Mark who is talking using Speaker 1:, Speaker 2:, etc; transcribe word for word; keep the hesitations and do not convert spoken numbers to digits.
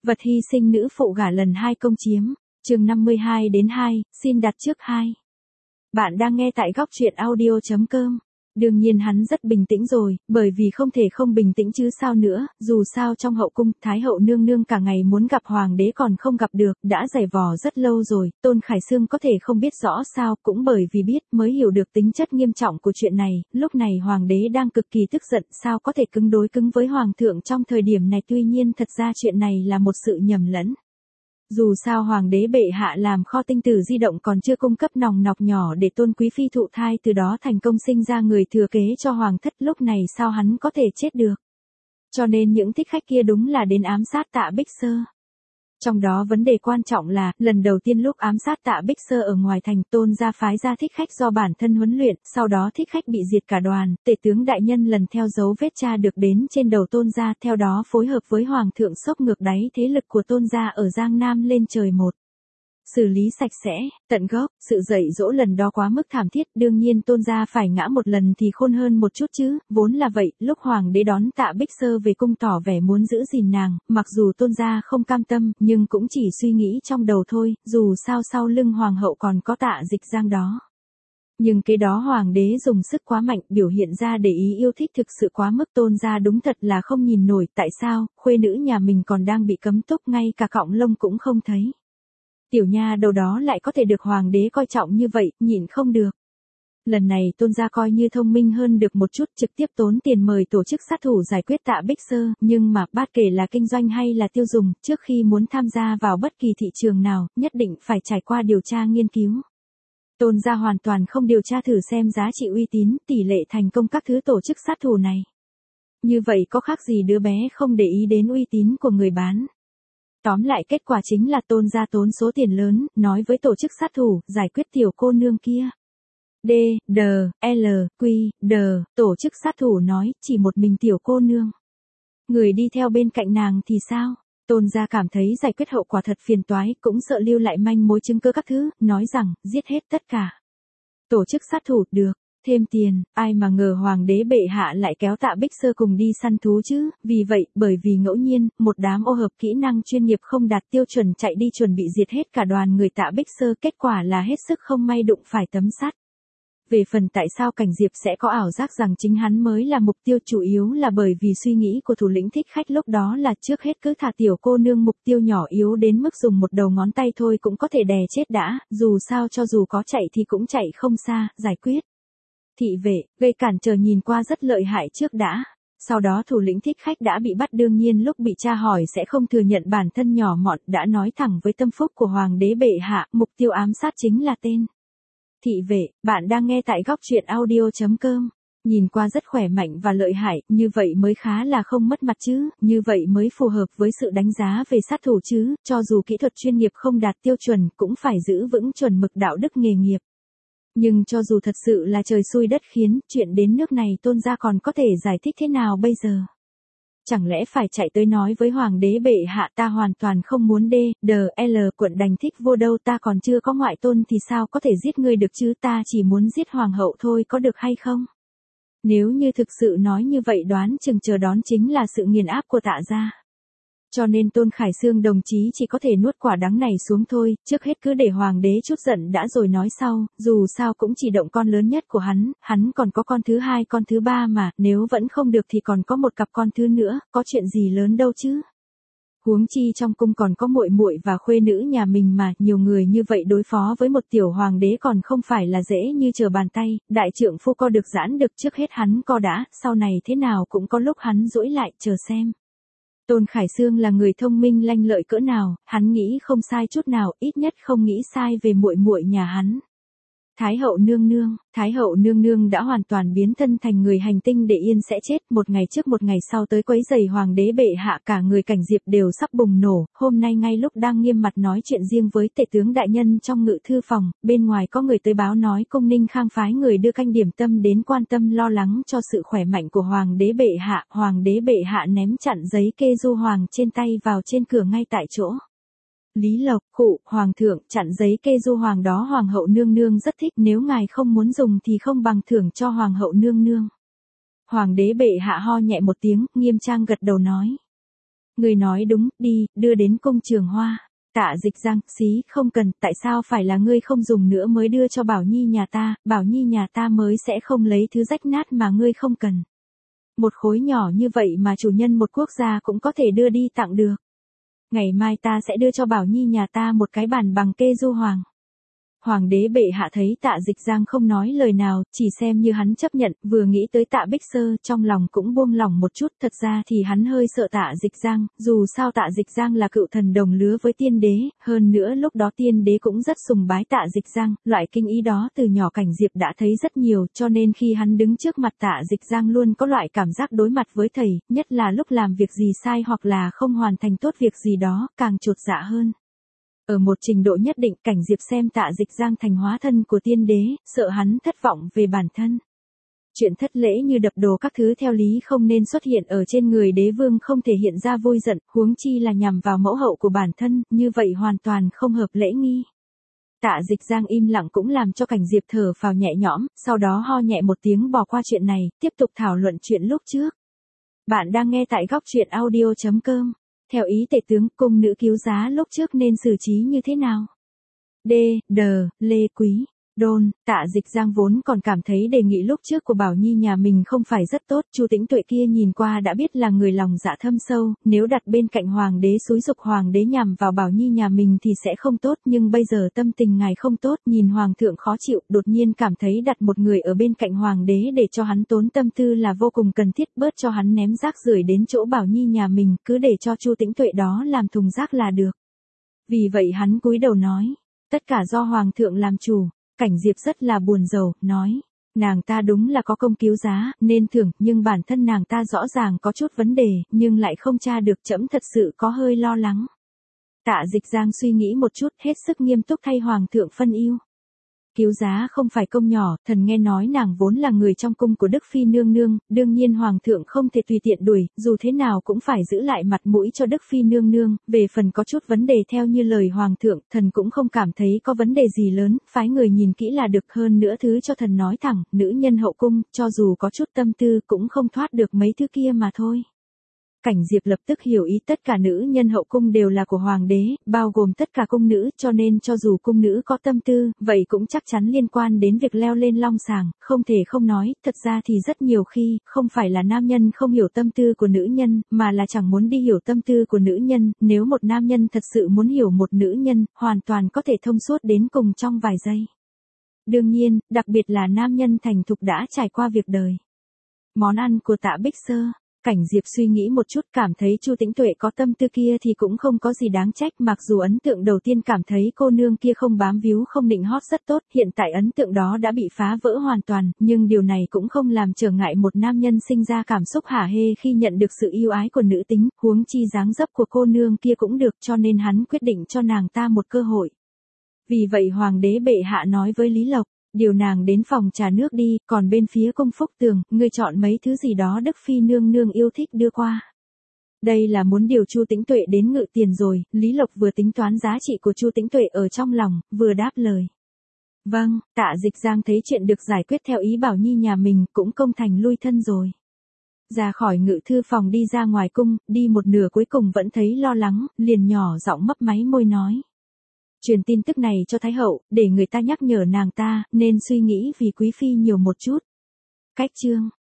Speaker 1: Vật hy sinh nữ phụ gả lần hai công chiếm, chương năm mươi hai đến hai, xin đặt trước hai. Bạn đang nghe tại góc truyện audio chấm com. Đương nhiên hắn rất bình tĩnh rồi, bởi vì không thể không bình tĩnh chứ sao nữa, dù sao trong hậu cung, Thái hậu nương nương cả ngày muốn gặp hoàng đế còn không gặp được, đã giày vò rất lâu rồi, Tôn Khải Xương có thể không biết rõ sao, cũng bởi vì biết mới hiểu được tính chất nghiêm trọng của chuyện này, lúc này hoàng đế đang cực kỳ tức giận, sao có thể cứng đối cứng với hoàng thượng trong thời điểm này, tuy nhiên thật ra chuyện này là một sự nhầm lẫn. Dù sao hoàng đế bệ hạ làm kho tinh tử di động còn chưa cung cấp nòng nọc nhỏ để Tôn quý phi thụ thai, từ đó thành công sinh ra người thừa kế cho hoàng thất, lúc này sao hắn có thể chết được. Cho nên những thích khách kia đúng là đến ám sát Tạ Bích Sơ. Trong đó vấn đề quan trọng là, lần đầu tiên lúc ám sát Tạ Bích Sơ ở ngoài thành, Tôn gia phái ra thích khách do bản thân huấn luyện, sau đó thích khách bị diệt cả đoàn, tể tướng đại nhân lần theo dấu vết tra được đến trên đầu Tôn gia, theo đó phối hợp với hoàng thượng xốc ngược đáy thế lực của Tôn gia ở Giang Nam lên trời một. Xử lý sạch sẽ, tận gốc, sự dạy dỗ lần đó quá mức thảm thiết, đương nhiên Tôn gia phải ngã một lần thì khôn hơn một chút chứ, vốn là vậy, lúc hoàng đế đón Tạ Bích Sơ về cung tỏ vẻ muốn giữ gìn nàng, mặc dù Tôn gia không cam tâm, nhưng cũng chỉ suy nghĩ trong đầu thôi, dù sao sau lưng hoàng hậu còn có Tạ Dịch Giang đó. Nhưng cái đó hoàng đế dùng sức quá mạnh, biểu hiện ra để ý yêu thích thực sự quá mức, Tôn gia đúng thật là không nhìn nổi, tại sao, khuê nữ nhà mình còn đang bị cấm túc, ngay cả cọng lông cũng không thấy. Tiểu nha đầu đó lại có thể được hoàng đế coi trọng như vậy, nhịn không được. Lần này Tôn gia coi như thông minh hơn được một chút, trực tiếp tốn tiền mời tổ chức sát thủ giải quyết Tạ Bích Sơ, nhưng mà bát kể là kinh doanh hay là tiêu dùng, trước khi muốn tham gia vào bất kỳ thị trường nào, nhất định phải trải qua điều tra nghiên cứu. Tôn gia hoàn toàn không điều tra thử xem giá trị uy tín, tỷ lệ thành công các thứ tổ chức sát thủ này. Như vậy có khác gì đứa bé không để ý đến uy tín của người bán. Tóm lại kết quả chính là Tôn gia tốn số tiền lớn, nói với tổ chức sát thủ, giải quyết tiểu cô nương kia. D, D, L, Q, D, tổ chức sát thủ nói, chỉ một mình tiểu cô nương. Người đi theo bên cạnh nàng thì sao? Tôn gia cảm thấy giải quyết hậu quả thật phiền toái, cũng sợ lưu lại manh mối chứng cứ các thứ, nói rằng, giết hết tất cả. Tổ chức sát thủ, được. Thêm tiền, ai mà ngờ hoàng đế bệ hạ lại kéo Tạ Bích Sơ cùng đi săn thú chứ, vì vậy, bởi vì ngẫu nhiên, một đám ô hợp kỹ năng chuyên nghiệp không đạt tiêu chuẩn chạy đi chuẩn bị diệt hết cả đoàn người Tạ Bích Sơ, kết quả là hết sức không may đụng phải tấm sắt. Về phần tại sao Cảnh Diệp sẽ có ảo giác rằng chính hắn mới là mục tiêu, chủ yếu là bởi vì suy nghĩ của thủ lĩnh thích khách lúc đó là trước hết cứ thả tiểu cô nương mục tiêu nhỏ yếu đến mức dùng một đầu ngón tay thôi cũng có thể đè chết đã, dù sao cho dù có chạy thì cũng chạy không xa, giải quyết. Thị vệ, gây cản trở nhìn qua rất lợi hại trước đã. Sau đó thủ lĩnh thích khách đã bị bắt, đương nhiên lúc bị tra hỏi sẽ không thừa nhận bản thân nhỏ mọn, đã nói thẳng với tâm phúc của hoàng đế bệ hạ, mục tiêu ám sát chính là tên. Thị vệ, bạn đang nghe tại góc truyện audio chấm com. Nhìn qua rất khỏe mạnh và lợi hại, như vậy mới khá là không mất mặt chứ, như vậy mới phù hợp với sự đánh giá về sát thủ chứ, cho dù kỹ thuật chuyên nghiệp không đạt tiêu chuẩn, cũng phải giữ vững chuẩn mực đạo đức nghề nghiệp. Nhưng cho dù thật sự là trời xui đất khiến, chuyện đến nước này Tôn gia còn có thể giải thích thế nào bây giờ? Chẳng lẽ phải chạy tới nói với hoàng đế bệ hạ, ta hoàn toàn không muốn D, D, L quận đành thích vua đâu, ta còn chưa có ngoại tôn thì sao có thể giết ngươi được chứ, ta chỉ muốn giết hoàng hậu thôi, có được hay không? Nếu như thực sự nói như vậy đoán chừng chờ đón chính là sự nghiền áp của Tạ gia. Cho nên Tôn Khải Xương đồng chí chỉ có thể nuốt quả đắng này xuống thôi, trước hết cứ để hoàng đế chút giận đã rồi nói sau, dù sao cũng chỉ động con lớn nhất của hắn, hắn còn có con thứ hai con thứ ba mà, nếu vẫn không được thì còn có một cặp con thứ nữa, có chuyện gì lớn đâu chứ. Huống chi trong cung còn có muội muội và khuê nữ nhà mình mà, nhiều người như vậy đối phó với một tiểu hoàng đế còn không phải là dễ như trở bàn tay, đại trượng phu co được giãn được, trước hết hắn co đã, sau này thế nào cũng có lúc hắn duỗi lại, chờ xem. Tôn Khải Xương là người thông minh lanh lợi cỡ nào, hắn nghĩ không sai chút nào, ít nhất không nghĩ sai về muội muội nhà hắn. Thái hậu nương nương, Thái hậu nương nương đã hoàn toàn biến thân thành người hành tinh để yên sẽ chết, một ngày trước một ngày sau tới quấy giày hoàng đế bệ hạ, cả người Cảnh Diệp đều sắp bùng nổ, hôm nay ngay lúc đang nghiêm mặt nói chuyện riêng với tể tướng đại nhân trong ngự thư phòng, bên ngoài có người tới báo nói cung Ninh Khang phái người đưa canh điểm tâm đến quan tâm lo lắng cho sự khỏe mạnh của hoàng đế bệ hạ, hoàng đế bệ hạ ném chặn giấy kê du hoàng trên tay vào trên cửa ngay tại chỗ. Lý Lộc, khụ, hoàng thượng, chặn giấy kê du hoàng đó hoàng hậu nương nương rất thích, nếu ngài không muốn dùng thì không bằng thưởng cho hoàng hậu nương nương. Hoàng đế bệ hạ ho nhẹ một tiếng, nghiêm trang gật đầu nói. Người nói đúng, đi, đưa đến cung Trường Hoa. Tạ Dịch Giang, xí, không cần, tại sao phải là ngươi không dùng nữa mới đưa cho Bảo Nhi nhà ta, Bảo Nhi nhà ta mới sẽ không lấy thứ rách nát mà ngươi không cần. Một khối nhỏ như vậy mà chủ nhân một quốc gia cũng có thể đưa đi tặng được. Ngày mai ta sẽ đưa cho Bảo Nhi nhà ta một cái bàn bằng kê du hoàng. Hoàng đế bệ hạ thấy Tạ Dịch Giang không nói lời nào, chỉ xem như hắn chấp nhận, vừa nghĩ tới Tạ Bích Sơ, trong lòng cũng buông lỏng một chút, thật ra thì hắn hơi sợ Tạ Dịch Giang, dù sao Tạ Dịch Giang là cựu thần đồng lứa với tiên đế, hơn nữa lúc đó tiên đế cũng rất sùng bái Tạ Dịch Giang, loại kinh ý đó từ nhỏ Cảnh Diệp đã thấy rất nhiều, cho nên khi hắn đứng trước mặt Tạ Dịch Giang luôn có loại cảm giác đối mặt với thầy, nhất là lúc làm việc gì sai hoặc là không hoàn thành tốt việc gì đó, càng chột dạ hơn. Ở một trình độ nhất định, Cảnh Diệp xem Tạ Dịch Giang thành hóa thân của tiên đế, sợ hắn thất vọng về bản thân. Chuyện thất lễ như đập đồ các thứ theo lý không nên xuất hiện ở trên người đế vương, không thể hiện ra vui giận, huống chi là nhằm vào mẫu hậu của bản thân, như vậy hoàn toàn không hợp lễ nghi. Tạ Dịch Giang im lặng cũng làm cho Cảnh Diệp thở phào nhẹ nhõm, sau đó ho nhẹ một tiếng bỏ qua chuyện này, tiếp tục thảo luận chuyện lúc trước. Bạn đang nghe tại góc truyện audio chấm com. Theo ý tể tướng, cung nữ cứu giá lúc trước nên xử trí như thế nào? D. D. Lê Quý. Đôn, Tạ Dịch Giang vốn còn cảm thấy đề nghị lúc trước của Bảo Nhi nhà mình không phải rất tốt, Chu Tĩnh Tuệ kia nhìn qua đã biết là người lòng dạ thâm sâu, nếu đặt bên cạnh hoàng đế xúi giục hoàng đế nhằm vào Bảo Nhi nhà mình thì sẽ không tốt, nhưng bây giờ tâm tình ngài không tốt, nhìn hoàng thượng khó chịu, đột nhiên cảm thấy đặt một người ở bên cạnh hoàng đế để cho hắn tốn tâm tư là vô cùng cần thiết, bớt cho hắn ném rác rưởi đến chỗ Bảo Nhi nhà mình, cứ để cho Chu Tĩnh Tuệ đó làm thùng rác là được. Vì vậy hắn cúi đầu nói, tất cả do hoàng thượng làm chủ. Cảnh Diệp rất là buồn rầu, nói, nàng ta đúng là có công cứu giá, nên thưởng, nhưng bản thân nàng ta rõ ràng có chút vấn đề, nhưng lại không tra được, trẫm thật sự có hơi lo lắng. Tạ Dịch Giang suy nghĩ một chút, hết sức nghiêm túc thay hoàng thượng phân ưu. Cứu giá không phải công nhỏ, thần nghe nói nàng vốn là người trong cung của Đức Phi nương nương, đương nhiên hoàng thượng không thể tùy tiện đuổi, dù thế nào cũng phải giữ lại mặt mũi cho Đức Phi nương nương, về phần có chút vấn đề theo như lời hoàng thượng, thần cũng không cảm thấy có vấn đề gì lớn, phái người nhìn kỹ là được, hơn nữa thứ cho thần nói thẳng, nữ nhân hậu cung, cho dù có chút tâm tư cũng không thoát được mấy thứ kia mà thôi. Cảnh Diệp lập tức hiểu ý, tất cả nữ nhân hậu cung đều là của hoàng đế, bao gồm tất cả cung nữ, cho nên cho dù cung nữ có tâm tư, vậy cũng chắc chắn liên quan đến việc leo lên long sàng, không thể không nói, thật ra thì rất nhiều khi, không phải là nam nhân không hiểu tâm tư của nữ nhân, mà là chẳng muốn đi hiểu tâm tư của nữ nhân, nếu một nam nhân thật sự muốn hiểu một nữ nhân, hoàn toàn có thể thông suốt đến cùng trong vài giây. Đương nhiên, đặc biệt là nam nhân thành thục đã trải qua việc đời. Món ăn của Tạ Bích Sơ. Cảnh Diệp suy nghĩ một chút, cảm thấy Chu Tĩnh Tuệ có tâm tư kia thì cũng không có gì đáng trách, mặc dù ấn tượng đầu tiên cảm thấy cô nương kia không bám víu không nịnh hót rất tốt, hiện tại ấn tượng đó đã bị phá vỡ hoàn toàn, nhưng điều này cũng không làm trở ngại một nam nhân sinh ra cảm xúc hả hê khi nhận được sự yêu ái của nữ tính, huống chi dáng dấp của cô nương kia cũng được, cho nên hắn quyết định cho nàng ta một cơ hội. Vì vậy hoàng đế bệ hạ nói với Lý Lộc, điều nàng đến phòng trà nước đi, còn bên phía cung Phúc Tường, ngươi chọn mấy thứ gì đó Đức Phi nương nương yêu thích đưa qua. Đây là muốn điều Chu Tĩnh Tuệ đến ngự tiền rồi, Lý Lộc vừa tính toán giá trị của Chu Tĩnh Tuệ ở trong lòng, vừa đáp lời. Vâng, Tạ Dịch Giang thấy chuyện được giải quyết theo ý Bảo Nhi nhà mình, cũng công thành lui thân rồi. Ra khỏi ngự thư phòng đi ra ngoài cung, đi một nửa cuối cùng vẫn thấy lo lắng, liền nhỏ giọng mấp máy môi nói. Truyền tin tức này cho Thái Hậu, để người ta nhắc nhở nàng ta, nên suy nghĩ vì Quý Phi nhiều một chút. Cách chương.